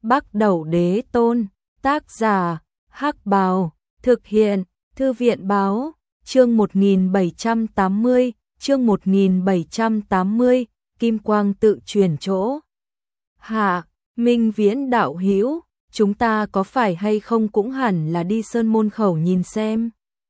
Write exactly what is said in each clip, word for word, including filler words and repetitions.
Bắc Đẩu Đế Tôn, tác giả, Hắc Bào, thực hiện, Thư viện báo, chương một nghìn bảy trăm tám mươi, chương một nghìn bảy trăm tám mươi, Kim Quang tự chuyển chỗ. Hạ, Minh Viễn đạo hữu, chúng ta có phải hay không cũng hẳn là đi Sơn Môn Khẩu nhìn xem.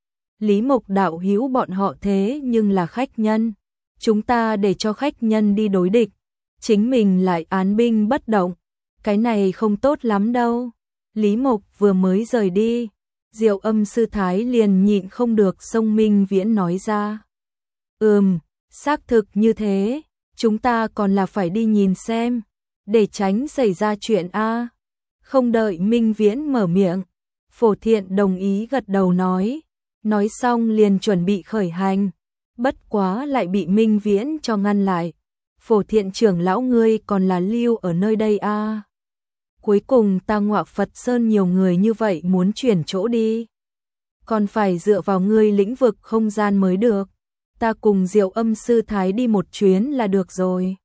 Lý Mộc đạo hữu bọn họ thế nhưng là khách nhân, chúng ta để cho khách nhân đi đối địch, chính mình lại án binh bất động, cái này không tốt lắm đâu. Lý Mộc vừa mới rời đi, Diệu Âm sư thái liền nhịn không được xông Minh Viễn nói ra. Ừm, xác thực như thế, chúng ta còn là phải đi nhìn xem, để tránh xảy ra chuyện a. Không đợi Minh Viễn mở miệng, Phổ Thiện đồng ý gật đầu nói, nói xong liền chuẩn bị khởi hành, bất quá lại bị Minh Viễn cho ngăn lại. Phổ Thiện trưởng lão ngươi còn là lưu ở nơi đây a. Cuối cùng ta Ngọa Phật Sơn nhiều người như vậy muốn chuyển chỗ đi, còn phải dựa vào ngươi lĩnh vực không gian mới được, ta cùng Diệu Âm sư thái đi một chuyến là được rồi.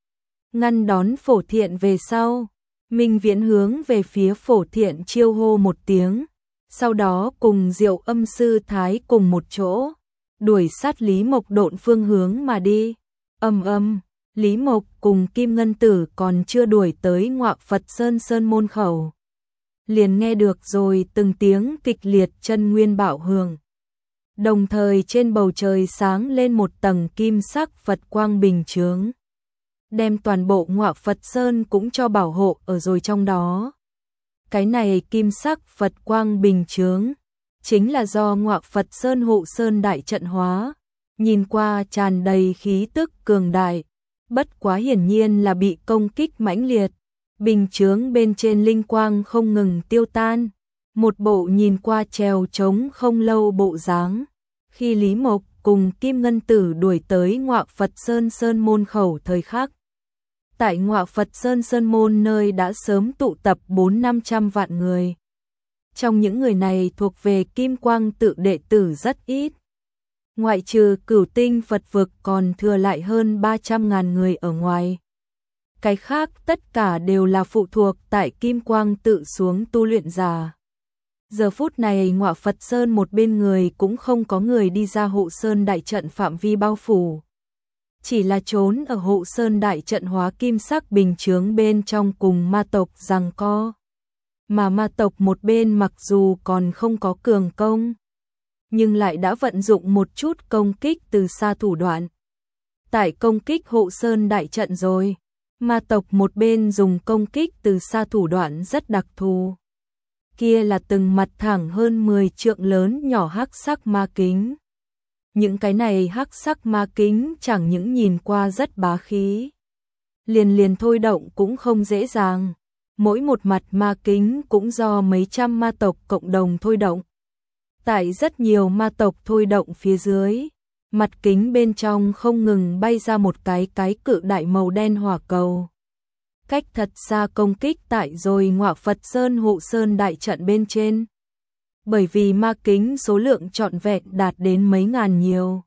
Ngăn đón Phổ Thiện về sau, Minh Viễn hướng về phía Phổ Thiện chiêu hô một tiếng, sau đó cùng Diệu Âm sư thái cùng một chỗ, đuổi sát Lý Mộc độn phương hướng mà đi. Âm âm, Lý Mộc cùng Kim Ngân Tử còn chưa đuổi tới Ngọa Phật Sơn Sơn Môn Khẩu, liền nghe được rồi từng tiếng kịch liệt chân nguyên bạo hưởng. Đồng thời trên bầu trời sáng lên một tầng kim sắc Phật quang bình chướng, đem toàn bộ Ngọa Phật Sơn cũng cho bảo hộ ở rồi trong đó. Cái này kim sắc Phật quang bình chướng chính là do Ngọa Phật Sơn hộ sơn đại trận hóa, nhìn qua tràn đầy khí tức cường đại, bất quá hiển nhiên là bị công kích mãnh liệt. Bình chướng bên trên linh quang không ngừng tiêu tan, một bộ nhìn qua trèo trống không lâu bộ dáng. Khi Lý Mộc cùng Kim Ngân Tử đuổi tới Ngọa Phật Sơn Sơn Môn Khẩu thời khắc, tại Ngọa Phật Sơn Sơn Môn nơi đã sớm tụ tập bốn năm trăm vạn người. Trong những người này thuộc về Kim Quang tự đệ tử rất ít. Ngoại trừ Cửu Tinh Phật vực còn thừa lại hơn ba trăm ngàn người ở ngoài. Cái khác tất cả đều là phụ thuộc tại Kim Quang tự xuống tu luyện giả. Giờ phút này Ngọa Phật Sơn một bên người cũng không có người đi ra hộ sơn đại trận phạm vi bao phủ, chỉ là trốn ở hộ sơn đại trận hóa kim sắc bình chướng bên trong cùng ma tộc giằng co. Mà ma tộc một bên mặc dù còn không có cường công, nhưng lại đã vận dụng một chút công kích từ xa thủ đoạn. Tại công kích hộ sơn đại trận rồi, ma tộc một bên dùng công kích từ xa thủ đoạn rất đặc thù. Kia là từng mặt thẳng hơn mười trượng lớn nhỏ hắc sắc ma kính. Những cái này hắc sắc ma kính chẳng những nhìn qua rất bá khí, liền liền thôi động cũng không dễ dàng. Mỗi một mặt ma kính cũng do mấy trăm ma tộc cộng đồng thôi động. Tại rất nhiều ma tộc thôi động phía dưới, mặt kính bên trong không ngừng bay ra một cái cái cự đại màu đen hỏa cầu. Cách thật xa công kích tại rồi Ngọa Phật Sơn hộ sơn đại trận bên trên. Bởi vì ma kính số lượng trọn vẹn đạt đến mấy ngàn nhiều.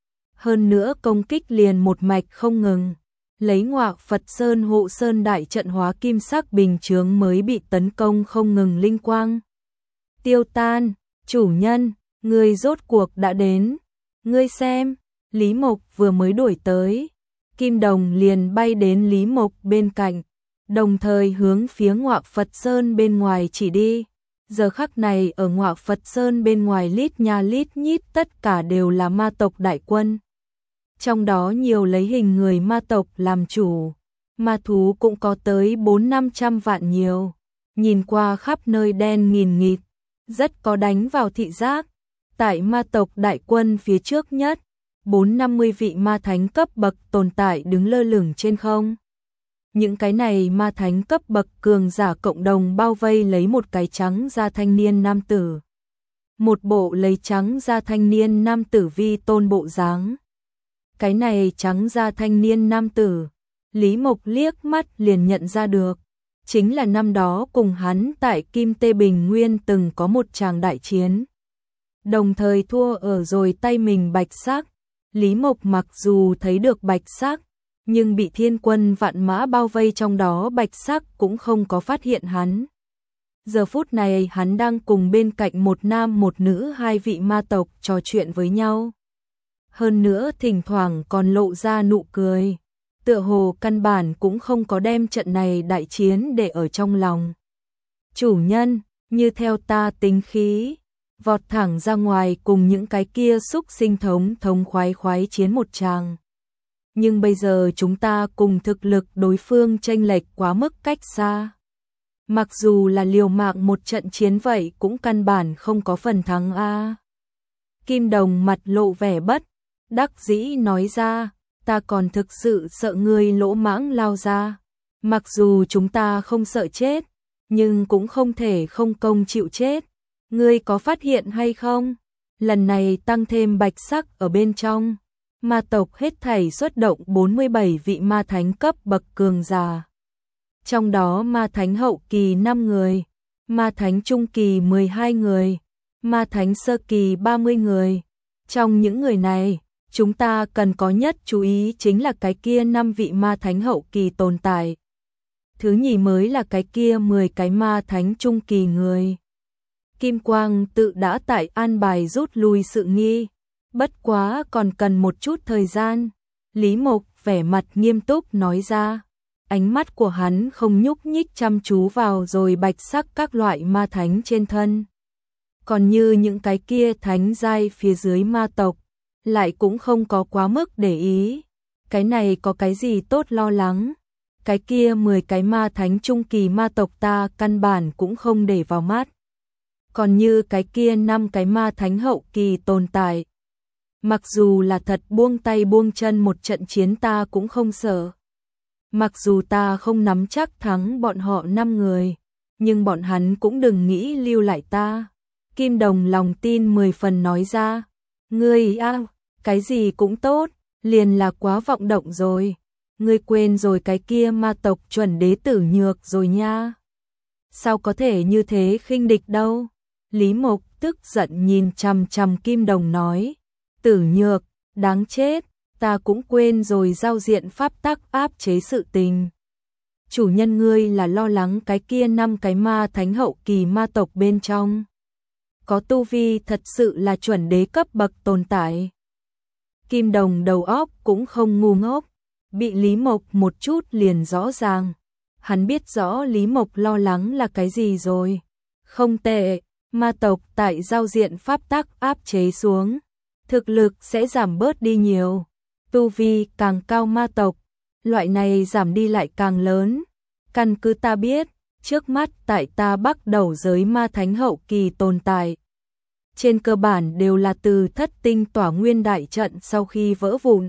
Hơn nữa công kích liền một mạch không ngừng, lấy Ngọa Phật Sơn hộ sơn đại trận hóa kim sắc bình chướng mới bị tấn công không ngừng linh quang tiêu tan. Chủ nhân, ngươi rốt cuộc đã đến, ngươi xem. Lý Mộc vừa mới đuổi tới, Kim Đồng liền bay đến Lý Mộc bên cạnh, đồng thời hướng phía Ngọa Phật Sơn bên ngoài chỉ đi. Giờ khắc này ở Ngọa Phật Sơn bên ngoài lít nha lít nhít tất cả đều là ma tộc đại quân. Trong đó nhiều lấy hình người ma tộc làm chủ, ma thú cũng có tới bốn năm trăm vạn nhiều. Nhìn qua khắp nơi đen nghìn nghịt, rất có đánh vào thị giác. Tại ma tộc đại quân phía trước nhất, bốn năm mươi vị ma thánh cấp bậc tồn tại đứng lơ lửng trên không. Những cái này ma thánh cấp bậc cường giả cộng đồng bao vây lấy một cái trắng da thanh niên nam tử. Một bộ lấy trắng da thanh niên nam tử vi tôn bộ dáng. Cái này trắng da thanh niên nam tử, Lý Mộc liếc mắt liền nhận ra được, chính là năm đó cùng hắn tại Kim Tê Bình Nguyên từng có một tràng đại chiến, đồng thời thua ở rồi tay mình bạch sắc. Lý Mộc mặc dù thấy được bạch sắc, nhưng bị thiên quân vạn mã bao vây trong đó, Bạch Sắc cũng không có phát hiện hắn. Giờ phút này hắn đang cùng bên cạnh một nam một nữ hai vị ma tộc trò chuyện với nhau. Hơn nữa thỉnh thoảng còn lộ ra nụ cười. Tựa hồ căn bản cũng không có đem trận này đại chiến để ở trong lòng. Chủ nhân, như theo ta tính khí, vọt thẳng ra ngoài cùng những cái kia xúc sinh thống thống khoái khoái chiến một tràng. Nhưng bây giờ chúng ta cùng thực lực đối phương chênh lệch quá mức cách xa. Mặc dù là liều mạng một trận chiến vậy cũng căn bản không có phần thắng a. Kim Đồng mặt lộ vẻ bất đắc dĩ nói ra, ta còn thực sự sợ ngươi lỗ mãng lao ra. Mặc dù chúng ta không sợ chết, nhưng cũng không thể không công chịu chết. Ngươi có phát hiện hay không? Lần này tăng thêm Bạch Sắc ở bên trong. Ma tộc hết thảy xuất động bốn mươi bảy vị ma thánh cấp bậc cường giả. Trong đó ma thánh hậu kỳ năm người, ma thánh trung kỳ mười hai người, ma thánh sơ kỳ ba mươi người. Trong những người này, chúng ta cần có nhất chú ý chính là cái kia năm vị ma thánh hậu kỳ tồn tại. Thứ nhì mới là cái kia mười cái ma thánh trung kỳ người. Kim Quang tự đã tại an bài rút lui sự nghi, bất quá còn cần một chút thời gian. Lý Mộc vẻ mặt nghiêm túc nói ra, ánh mắt của hắn không nhúc nhích chăm chú vào rồi Bạch Sắc các loại ma thánh trên thân. Còn như những cái kia thánh giai phía dưới ma tộc, lại cũng không có quá mức để ý. Cái này có cái gì tốt lo lắng? Cái kia mười cái ma thánh trung kỳ ma tộc ta căn bản cũng không để vào mắt. Còn như cái kia năm cái ma thánh hậu kỳ tồn tại, mặc dù là thật buông tay buông chân một trận chiến ta cũng không sợ. Mặc dù ta không nắm chắc thắng bọn họ năm người, nhưng bọn hắn cũng đừng nghĩ lưu lại ta. Kim Đồng lòng tin mười phần nói ra, ngươi a, cái gì cũng tốt, liền là quá vọng động rồi. Ngươi quên rồi cái kia ma tộc chuẩn đế Tử Nhược rồi nha. Sao có thể như thế khinh địch đâu? Lý Mộc tức giận nhìn chằm chằm Kim Đồng nói, Tử Nhược, đáng chết, ta cũng quên rồi giao diện pháp tắc áp chế sự tình. Chủ nhân ngươi là lo lắng cái kia năm cái ma thánh hậu kỳ ma tộc bên trong có tu vi thật sự là chuẩn đế cấp bậc tồn tại. Kim Đồng đầu óc cũng không ngu ngốc, bị Lý Mộc một chút liền rõ ràng. Hắn biết rõ Lý Mộc lo lắng là cái gì rồi. Không tệ, ma tộc tại giao diện pháp tắc áp chế xuống, thực lực sẽ giảm bớt đi nhiều. Tu vi càng cao ma tộc, loại này giảm đi lại càng lớn. Căn cứ ta biết, trước mắt tại ta bắt đầu giới ma thánh hậu kỳ tồn tại. Trên cơ bản đều là từ thất tinh tỏa nguyên đại trận sau khi vỡ vụn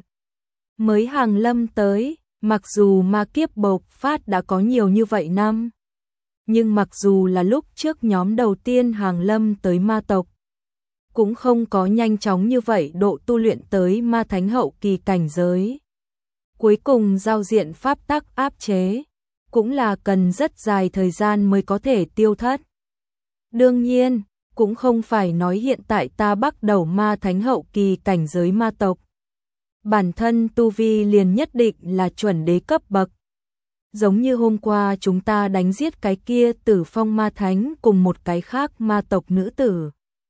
mới hàng lâm tới. Mặc dù ma kiếp bộc phát đã có nhiều như vậy năm, nhưng mặc dù là lúc trước nhóm đầu tiên hàng lâm tới ma tộc, cũng không có nhanh chóng như vậy độ tu luyện tới ma thánh hậu kỳ cảnh giới. Cuối cùng giao diện pháp tắc áp chế, cũng là cần rất dài thời gian mới có thể tiêu thất. Đương nhiên, cũng không phải nói hiện tại ta bắt đầu ma thánh hậu kỳ cảnh giới ma tộc. Bản thân tu vi liền nhất định là chuẩn đế cấp bậc. Giống như hôm qua chúng ta đánh giết cái kia Tử Phong ma thánh cùng một cái khác ma tộc nữ tử.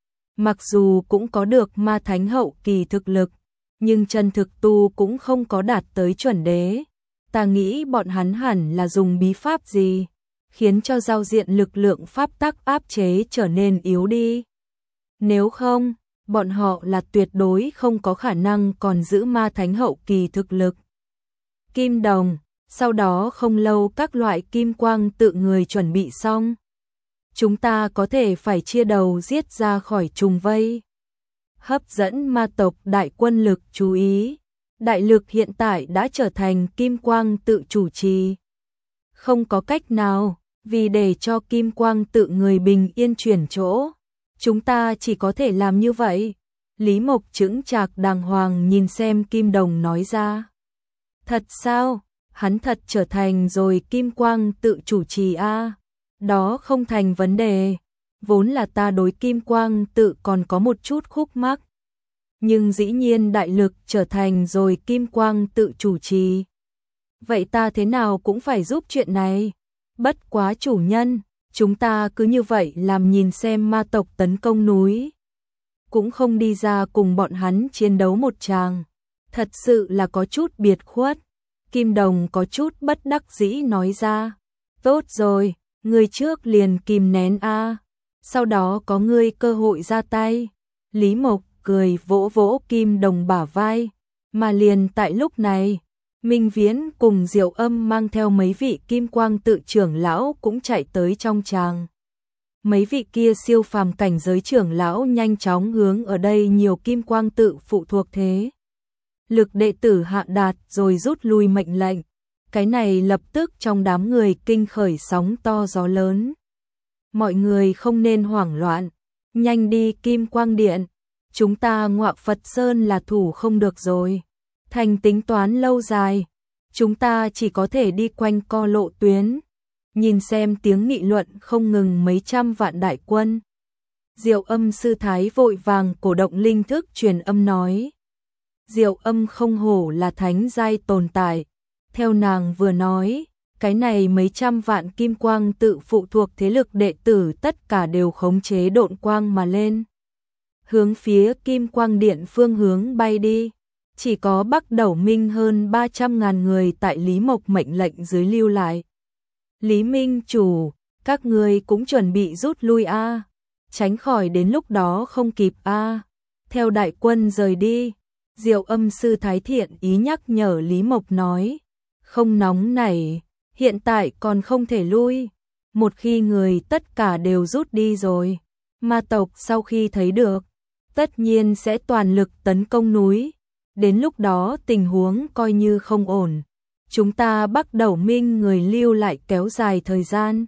Mặc dù cũng có được ma thánh hậu kỳ thực lực, nhưng chân thực tu cũng không có đạt tới chuẩn đế. Ta nghĩ bọn hắn hẳn là dùng bí pháp gì, khiến cho giao diện lực lượng pháp tắc áp chế trở nên yếu đi. Nếu không, bọn họ là tuyệt đối không có khả năng còn giữ ma thánh hậu kỳ thực lực. Kim Đồng, sau đó không lâu các loại kim quang tự người chuẩn bị xong. Chúng ta có thể phải chia đầu giết ra khỏi trùng vây. Hấp dẫn ma tộc đại quân lực chú ý. Đại lực hiện tại đã trở thành kim quang tự chủ trì. Không có cách nào, vì để cho kim quang tự người bình yên chuyển chỗ, chúng ta chỉ có thể làm như vậy. Lý Mộc chững chạc đàng hoàng nhìn xem Kim Đồng nói ra. Thật sao? Hắn thật trở thành rồi kim quang tự chủ trì a? À? Đó không thành vấn đề. Vốn là ta đối kim quang tự còn có một chút khúc mắc. Nhưng dĩ nhiên đại lực trở thành rồi kim quang tự chủ trì. vậy ta thế nào cũng phải giúp chuyện này. Bất quá chủ nhân, chúng ta cứ như vậy làm nhìn xem ma tộc tấn công núi. Cũng không đi ra cùng bọn hắn chiến đấu một tràng. Thật sự là có chút biệt khuất. Kim Đồng có chút bất đắc dĩ nói ra. Tốt rồi, người trước liền kìm nén a, sau đó có ngươi cơ hội ra tay. Lý Mộc cười vỗ vỗ Kim Đồng bả vai, mà liền tại lúc này, Minh Viễn cùng Diệu Âm mang theo mấy vị Kim Quang tự trưởng lão cũng chạy tới trong tràng. Mấy vị kia siêu phàm cảnh giới trưởng lão nhanh chóng hướng ở đây nhiều Kim Quang tự phụ thuộc thế lực đệ tử hạ đạt rồi rút lui mệnh lệnh. Cái này lập tức trong đám người kinh khởi sóng to gió lớn. Mọi người không nên hoảng loạn, nhanh đi Kim Quang Điện, chúng ta Ngọa Phật Sơn là thủ không được rồi. Thành tính toán lâu dài, chúng ta chỉ có thể đi quanh co lộ tuyến. Nhìn xem tiếng nghị luận không ngừng mấy trăm vạn đại quân. Diệu Âm sư thái vội vàng cổ động linh thức truyền âm nói. Diệu Âm không hổ là thánh giai tồn tại. Theo nàng vừa nói, cái này mấy trăm vạn kim quang tự phụ thuộc thế lực đệ tử tất cả đều khống chế độn quang mà lên. Hướng phía Kim Quang Điện phương hướng bay đi. Chỉ có Bắc Đẩu Minh hơn ba trăm ngàn người tại Lý Mộc mệnh lệnh dưới lưu lại. Lý Minh chủ, các người cũng chuẩn bị rút lui a, tránh khỏi đến lúc đó không kịp a. Theo đại quân rời đi, Diệu Âm sư thái thiện ý nhắc nhở Lý Mộc nói, không nóng nảy, hiện tại còn không thể lui. Một khi người tất cả đều rút đi rồi, ma tộc sau khi thấy được, tất nhiên sẽ toàn lực tấn công núi. Đến lúc đó tình huống coi như không ổn. Chúng ta Bắc Đẩu Minh người lưu lại kéo dài thời gian.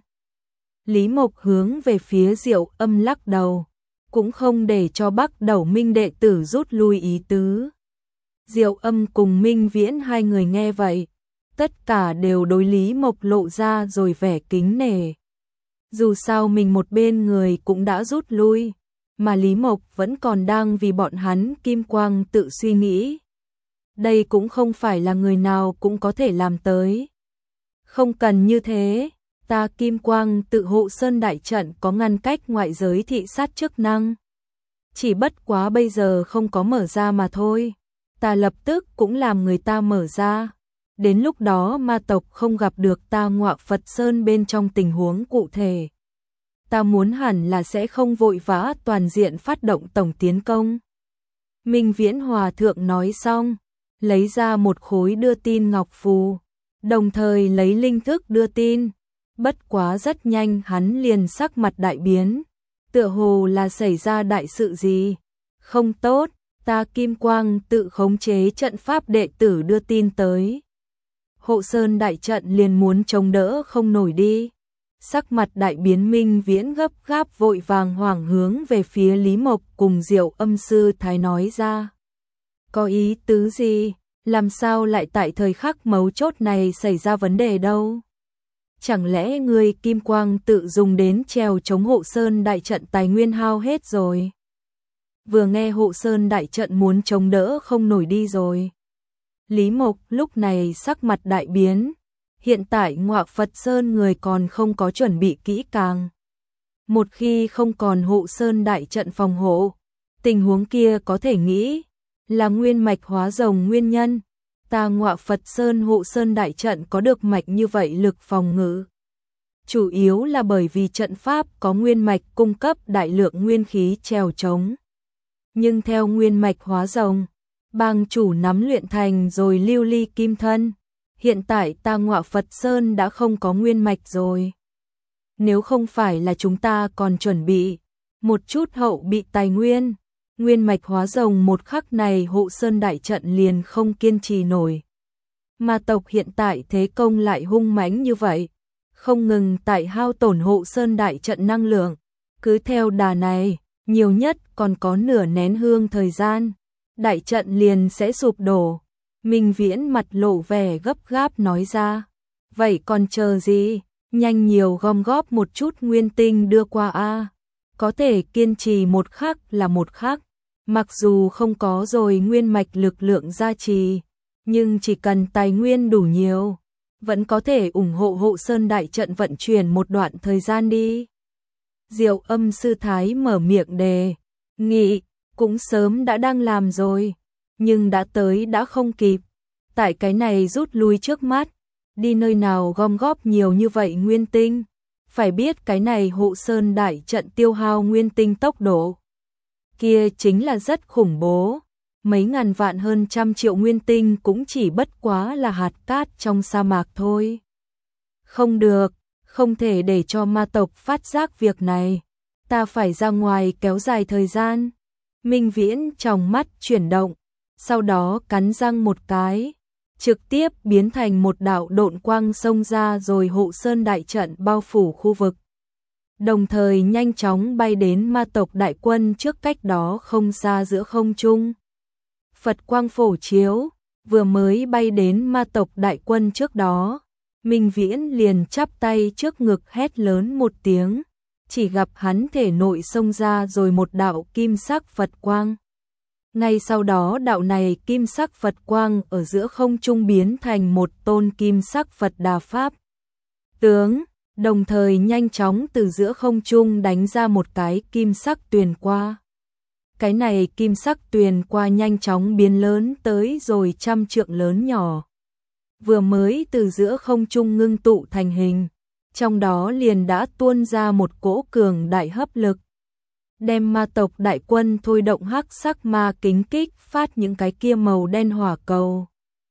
Lý Mộc hướng về phía Diệu Âm lắc đầu, cũng không để cho Bắc Đẩu Minh đệ tử rút lui ý tứ. Diệu Âm cùng Minh Viễn hai người nghe vậy, tất cả đều đối Lý Mộc lộ ra rồi vẻ kính nể. Dù sao mình một bên người cũng đã rút lui, mà Lý Mộc vẫn còn đang vì bọn hắn Kim Quang tự suy nghĩ. Đây cũng không phải là người nào cũng có thể làm tới. Không cần như thế, ta Kim Quang tự hộ sơn đại trận có ngăn cách ngoại giới thị sát chức năng. Chỉ bất quá bây giờ không có mở ra mà thôi. Ta lập tức cũng làm người ta mở ra. Đến lúc đó ma tộc không gặp được ta Ngọa Phật Sơn bên trong tình huống cụ thể. Ta muốn hẳn là sẽ không vội vã toàn diện phát động tổng tiến công. Minh Viễn Hòa Thượng nói xong, lấy ra một khối đưa tin ngọc phù, đồng thời lấy linh thức đưa tin. Bất quá rất nhanh hắn liền sắc mặt đại biến, tựa hồ là xảy ra đại sự gì. Không tốt, ta Kim Quang tự khống chế trận pháp đệ tử đưa tin tới. Hộ Sơn đại trận liền muốn chống đỡ không nổi đi. Sắc mặt đại biến Minh Viễn gấp gáp vội vàng hoảng hướng về phía Lý Mộc cùng Diệu Âm sư thái nói ra. Có ý tứ gì? Làm sao lại tại thời khắc mấu chốt này xảy ra vấn đề đâu? Chẳng lẽ người Kim Quang tự dùng đến trèo chống Hộ Sơn đại trận tài nguyên hao hết rồi? Vừa nghe Hộ Sơn đại trận muốn chống đỡ không nổi đi rồi. Lý Mộc lúc này sắc mặt đại biến. Hiện tại Ngọa Phật Sơn người còn không có chuẩn bị kỹ càng. Một khi không còn Hộ Sơn đại trận phòng hộ, tình huống kia có thể nghĩ là nguyên mạch hóa rồng nguyên nhân. Ta Ngọa Phật Sơn Hộ Sơn đại trận có được mạch như vậy lực phòng ngự. Chủ yếu là bởi vì trận pháp có nguyên mạch cung cấp đại lượng nguyên khí trèo chống. Nhưng theo nguyên mạch hóa rồng, bang chủ nắm luyện thành rồi lưu ly kim thân. Hiện tại ta Ngọa Phật Sơn đã không có nguyên mạch rồi. Nếu không phải là chúng ta còn chuẩn bị một chút hậu bị tài nguyên, nguyên mạch hóa rồng một khắc này Hộ Sơn đại trận liền không kiên trì nổi. Ma tộc hiện tại thế công lại hung mãnh như vậy, không ngừng tại hao tổn Hộ Sơn đại trận năng lượng. Cứ theo đà này, nhiều nhất còn có nửa nén hương thời gian, đại trận liền sẽ sụp đổ. Minh Viễn mặt lộ vẻ gấp gáp nói ra. Vậy còn chờ gì? Nhanh nhiều gom góp một chút nguyên tinh đưa qua a. Có thể kiên trì một khắc là một khắc. Mặc dù không có rồi nguyên mạch lực lượng gia trì, nhưng chỉ cần tài nguyên đủ nhiều, vẫn có thể ủng hộ Hộ Sơn đại trận vận chuyển một đoạn thời gian đi. Diệu Âm sư thái mở miệng đề nghị, cũng sớm đã đang làm rồi, nhưng đã tới đã không kịp. Tại cái này rút lui trước mắt, đi nơi nào gom góp nhiều như vậy nguyên tinh. Phải biết cái này Hộ Sơn đại trận tiêu hao nguyên tinh tốc độ kia chính là rất khủng bố. Mấy ngàn vạn hơn trăm triệu nguyên tinh cũng chỉ bất quá là hạt cát trong sa mạc thôi. Không được, không thể để cho ma tộc phát giác việc này. Ta phải ra ngoài kéo dài thời gian. Minh Viễn trong mắt chuyển động, sau đó cắn răng một cái, trực tiếp biến thành một đạo độn quang xông ra rồi Hộ Sơn đại trận bao phủ khu vực. Đồng thời nhanh chóng bay đến ma tộc đại quân trước cách đó không xa giữa không trung. Phật quang phổ chiếu, vừa mới bay đến ma tộc đại quân trước đó, Minh Viễn liền chắp tay trước ngực hét lớn một tiếng, chỉ gặp hắn thể nội xông ra rồi một đạo kim sắc Phật quang. Ngay sau đó đạo này kim sắc Phật quang ở giữa không trung biến thành một tôn kim sắc Phật Đà Pháp tướng, đồng thời nhanh chóng từ giữa không trung đánh ra một cái kim sắc tuyền qua. Cái này kim sắc tuyền qua nhanh chóng biến lớn tới rồi trăm trượng lớn nhỏ. Vừa mới từ giữa không trung ngưng tụ thành hình, trong đó liền đã tuôn ra một cỗ cường đại hấp lực. Đem ma tộc đại quân thôi động hắc sắc ma kính kích phát những cái kia màu đen hỏa cầu.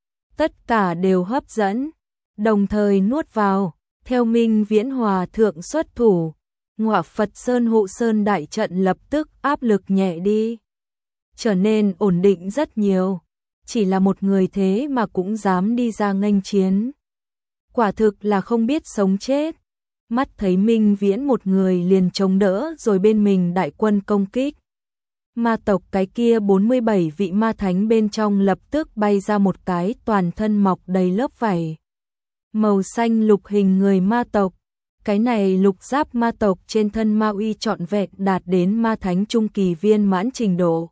Tất cả đều hấp dẫn, đồng thời nuốt vào, theo Minh Viễn Hòa thượng xuất thủ. Ngọa Phật Sơn Hộ Sơn đại trận lập tức áp lực nhẹ đi, trở nên ổn định rất nhiều. Chỉ là một người thế mà cũng dám đi ra nghênh chiến. Quả thực là không biết sống chết. Mắt thấy Minh Viễn một người liền chống đỡ rồi bên mình đại quân công kích. Ma tộc cái kia bốn mươi bảy vị ma thánh bên trong lập tức bay ra một cái toàn thân mọc đầy lớp vảy màu xanh lục hình người ma tộc. Cái này lục giáp ma tộc trên thân ma uy trọn vẹn đạt đến ma thánh trung kỳ viên mãn trình độ.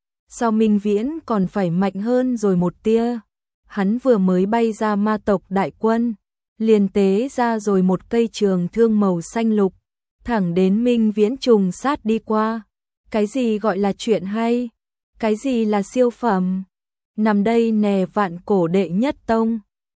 So Minh Viễn còn phải mạnh hơn rồi một tia. Hắn vừa mới bay ra ma tộc đại quân, liền tế ra rồi một cây trường thương màu xanh lục, thẳng đến Minh Viễn trùng sát đi qua. Cái gì gọi là chuyện hay? Cái gì là siêu phẩm? Nằm đây nè vạn cổ đệ nhất tông.